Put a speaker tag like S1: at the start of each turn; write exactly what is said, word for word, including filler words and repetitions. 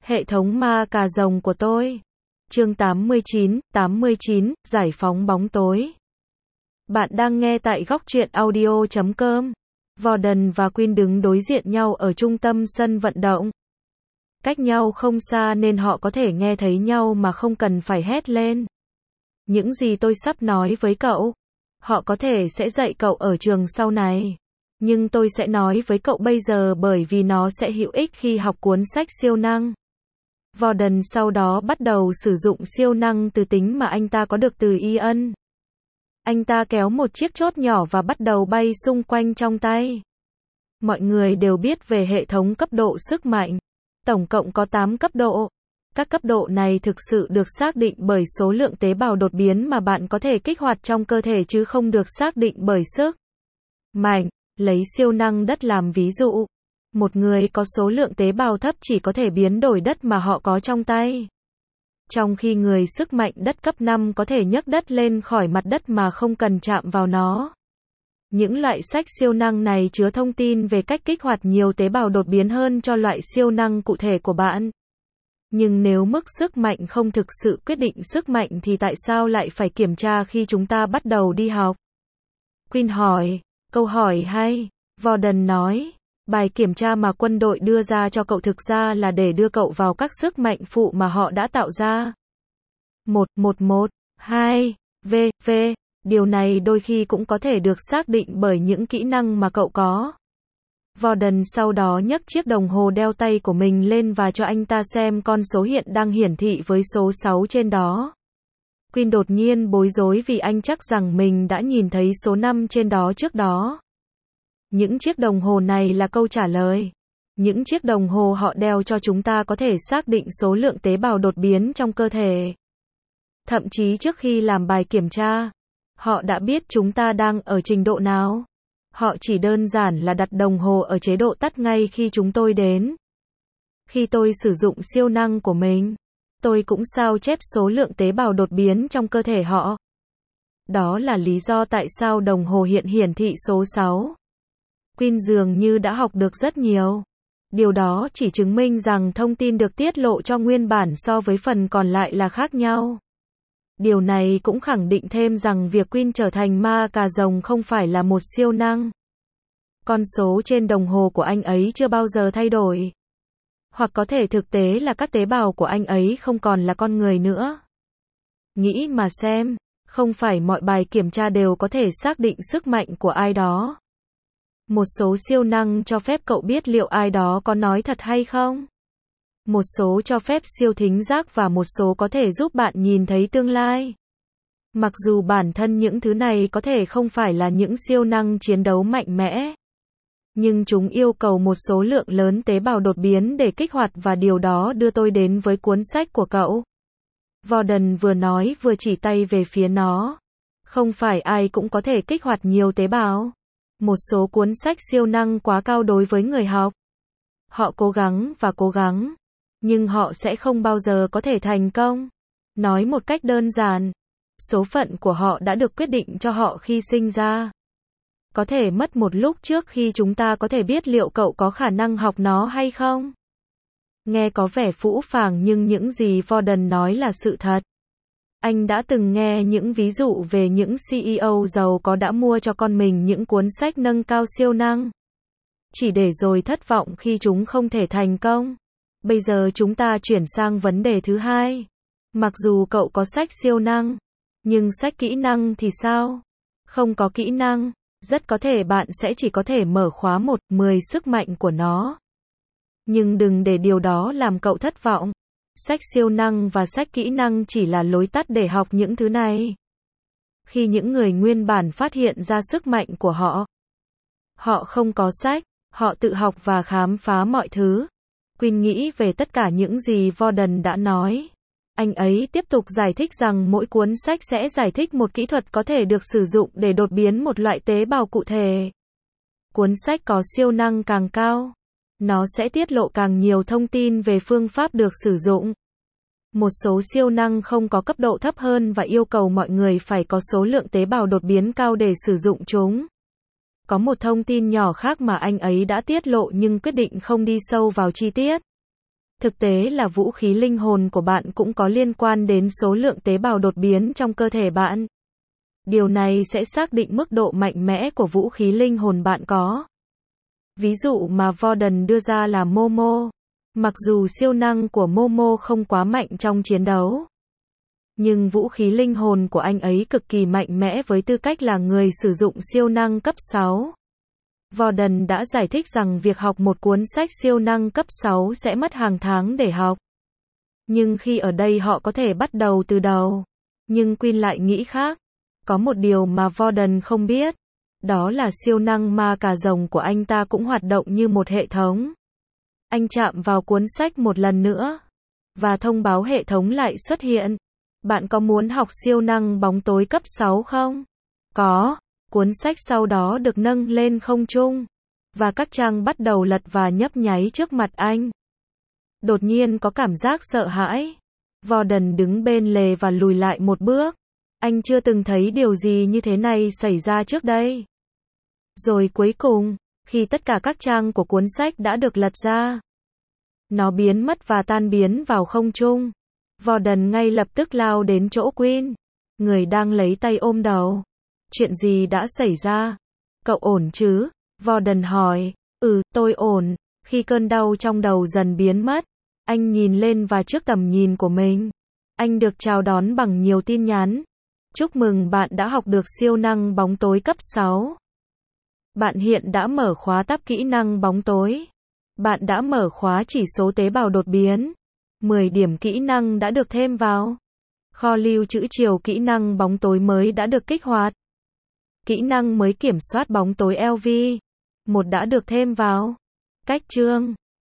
S1: Hệ thống ma cà rồng của tôi. Chương tám mươi chín, tám mươi chín, giải phóng bóng tối. Bạn đang nghe tại góc truyện audio chấm com. Warden và Queen đứng đối diện nhau ở trung tâm sân vận động. Cách nhau không xa nên họ có thể nghe thấy nhau mà không cần phải hét lên. Những gì tôi sắp nói với cậu, họ có thể sẽ dạy cậu ở trường sau này. Nhưng tôi sẽ nói với cậu bây giờ bởi vì nó sẽ hữu ích khi học cuốn sách siêu năng. Warden sau đó bắt đầu sử dụng siêu năng từ tính mà anh ta có được từ Ian. Anh ta kéo một chiếc chốt nhỏ và bắt đầu bay xung quanh trong tay. Mọi người đều biết về hệ thống cấp độ sức mạnh. Tổng cộng có tám cấp độ. Các cấp độ này thực sự được xác định bởi số lượng tế bào đột biến mà bạn có thể kích hoạt trong cơ thể chứ không được xác định bởi sức mạnh. Lấy siêu năng đất làm ví dụ. Một người có số lượng tế bào thấp chỉ có thể biến đổi đất mà họ có trong tay. Trong khi người sức mạnh đất cấp năm có thể nhấc đất lên khỏi mặt đất mà không cần chạm vào nó. Những loại sách siêu năng này chứa thông tin về cách kích hoạt nhiều tế bào đột biến hơn cho loại siêu năng cụ thể của bạn. Nhưng nếu mức sức mạnh không thực sự quyết định sức mạnh thì tại sao lại phải kiểm tra khi chúng ta bắt đầu đi học? Queen hỏi, câu hỏi hay. Warden nói, bài kiểm tra mà quân đội đưa ra cho cậu thực ra là để đưa cậu vào các sức mạnh phụ mà họ đã tạo ra. một, một, một, hai, v, v. Điều này đôi khi cũng có thể được xác định bởi những kỹ năng mà cậu có. Warden sau đó nhấc chiếc đồng hồ đeo tay của mình lên và cho anh ta xem con số hiện đang hiển thị với số sáu trên đó. Queen đột nhiên bối rối vì anh chắc rằng mình đã nhìn thấy số năm trên đó trước đó. Những chiếc đồng hồ này là câu trả lời. Những chiếc đồng hồ họ đeo cho chúng ta có thể xác định số lượng tế bào đột biến trong cơ thể. Thậm chí trước khi làm bài kiểm tra, họ đã biết chúng ta đang ở trình độ nào. Họ chỉ đơn giản là đặt đồng hồ ở chế độ tắt ngay khi chúng tôi đến. Khi tôi sử dụng siêu năng của mình, tôi cũng sao chép số lượng tế bào đột biến trong cơ thể họ. Đó là lý do tại sao đồng hồ hiện hiển thị số sáu. Queen dường như đã học được rất nhiều. Điều đó chỉ chứng minh rằng thông tin được tiết lộ cho nguyên bản so với phần còn lại là khác nhau. Điều này cũng khẳng định thêm rằng việc Queen trở thành ma cà rồng không phải là một siêu năng. Con số trên đồng hồ của anh ấy chưa bao giờ thay đổi. Hoặc có thể thực tế là các tế bào của anh ấy không còn là con người nữa. Nghĩ mà xem, không phải mọi bài kiểm tra đều có thể xác định sức mạnh của ai đó. Một số siêu năng cho phép cậu biết liệu ai đó có nói thật hay không. Một số cho phép siêu thính giác và một số có thể giúp bạn nhìn thấy tương lai. Mặc dù bản thân những thứ này có thể không phải là những siêu năng chiến đấu mạnh mẽ, nhưng chúng yêu cầu một số lượng lớn tế bào đột biến để kích hoạt và điều đó đưa tôi đến với cuốn sách của cậu. Warden vừa nói vừa chỉ tay về phía nó. Không phải ai cũng có thể kích hoạt nhiều tế bào. Một số cuốn sách siêu năng quá cao đối với người học. Họ cố gắng và cố gắng, nhưng họ sẽ không bao giờ có thể thành công. Nói một cách đơn giản, số phận của họ đã được quyết định cho họ khi sinh ra. Có thể mất một lúc trước khi chúng ta có thể biết liệu cậu có khả năng học nó hay không. Nghe có vẻ phũ phàng nhưng những gì Warden nói là sự thật. Anh đã từng nghe những ví dụ về những xê e ô giàu có đã mua cho con mình những cuốn sách nâng cao siêu năng. Chỉ để rồi thất vọng khi chúng không thể thành công. Bây giờ chúng ta chuyển sang vấn đề thứ hai. Mặc dù cậu có sách siêu năng, nhưng sách kỹ năng thì sao? Không có kỹ năng, rất có thể bạn sẽ chỉ có thể mở khóa một, mười sức mạnh của nó. Nhưng đừng để điều đó làm cậu thất vọng. Sách siêu năng và sách kỹ năng chỉ là lối tắt để học những thứ này. Khi những người nguyên bản phát hiện ra sức mạnh của họ, họ không có sách, họ tự học và khám phá mọi thứ. Queen nghĩ về tất cả những gì Warden đã nói. Anh ấy tiếp tục giải thích rằng mỗi cuốn sách sẽ giải thích một kỹ thuật có thể được sử dụng để đột biến một loại tế bào cụ thể. Cuốn sách có siêu năng càng cao, nó sẽ tiết lộ càng nhiều thông tin về phương pháp được sử dụng. Một số siêu năng không có cấp độ thấp hơn và yêu cầu mọi người phải có số lượng tế bào đột biến cao để sử dụng chúng. Có một thông tin nhỏ khác mà anh ấy đã tiết lộ nhưng quyết định không đi sâu vào chi tiết. Thực tế là vũ khí linh hồn của bạn cũng có liên quan đến số lượng tế bào đột biến trong cơ thể bạn. Điều này sẽ xác định mức độ mạnh mẽ của vũ khí linh hồn bạn có. Ví dụ mà Vorden đưa ra là Momo. Mặc dù siêu năng của Momo không quá mạnh trong chiến đấu, nhưng vũ khí linh hồn của anh ấy cực kỳ mạnh mẽ với tư cách là người sử dụng siêu năng cấp sáu. Vorden đã giải thích rằng việc học một cuốn sách siêu năng cấp sáu sẽ mất hàng tháng để học. Nhưng khi ở đây họ có thể bắt đầu từ đầu. Nhưng Quinn lại nghĩ khác. Có một điều mà Vorden không biết. Đó là siêu năng ma cà rồng của anh ta cũng hoạt động như một hệ thống. Anh chạm vào cuốn sách một lần nữa. Và thông báo hệ thống lại xuất hiện. Bạn có muốn học siêu năng bóng tối cấp sáu không? Có. Cuốn sách sau đó được nâng lên không trung. Và các trang bắt đầu lật và nhấp nháy trước mặt anh. Đột nhiên có cảm giác sợ hãi. Vorden đứng bên lề và lùi lại một bước. Anh chưa từng thấy điều gì như thế này xảy ra trước đây. Rồi cuối cùng, khi tất cả các trang của cuốn sách đã được lật ra, nó biến mất và tan biến vào không trung. Vorden ngay lập tức lao đến chỗ Quinn, người đang lấy tay ôm đầu. Chuyện gì đã xảy ra? Cậu ổn chứ? Vorden hỏi. Ừ, tôi ổn. Khi cơn đau trong đầu dần biến mất, anh nhìn lên và trước tầm nhìn của mình, anh được chào đón bằng nhiều tin nhắn. Chúc mừng bạn đã học được siêu năng bóng tối cấp sáu. Bạn hiện đã mở khóa tắp kỹ năng bóng tối. Bạn đã mở khóa chỉ số tế bào đột biến. mười điểm kỹ năng đã được thêm vào. Kho lưu trữ chiều kỹ năng bóng tối mới đã được kích hoạt. Kỹ năng mới kiểm soát bóng tối L V. một đã được thêm vào. Cách chương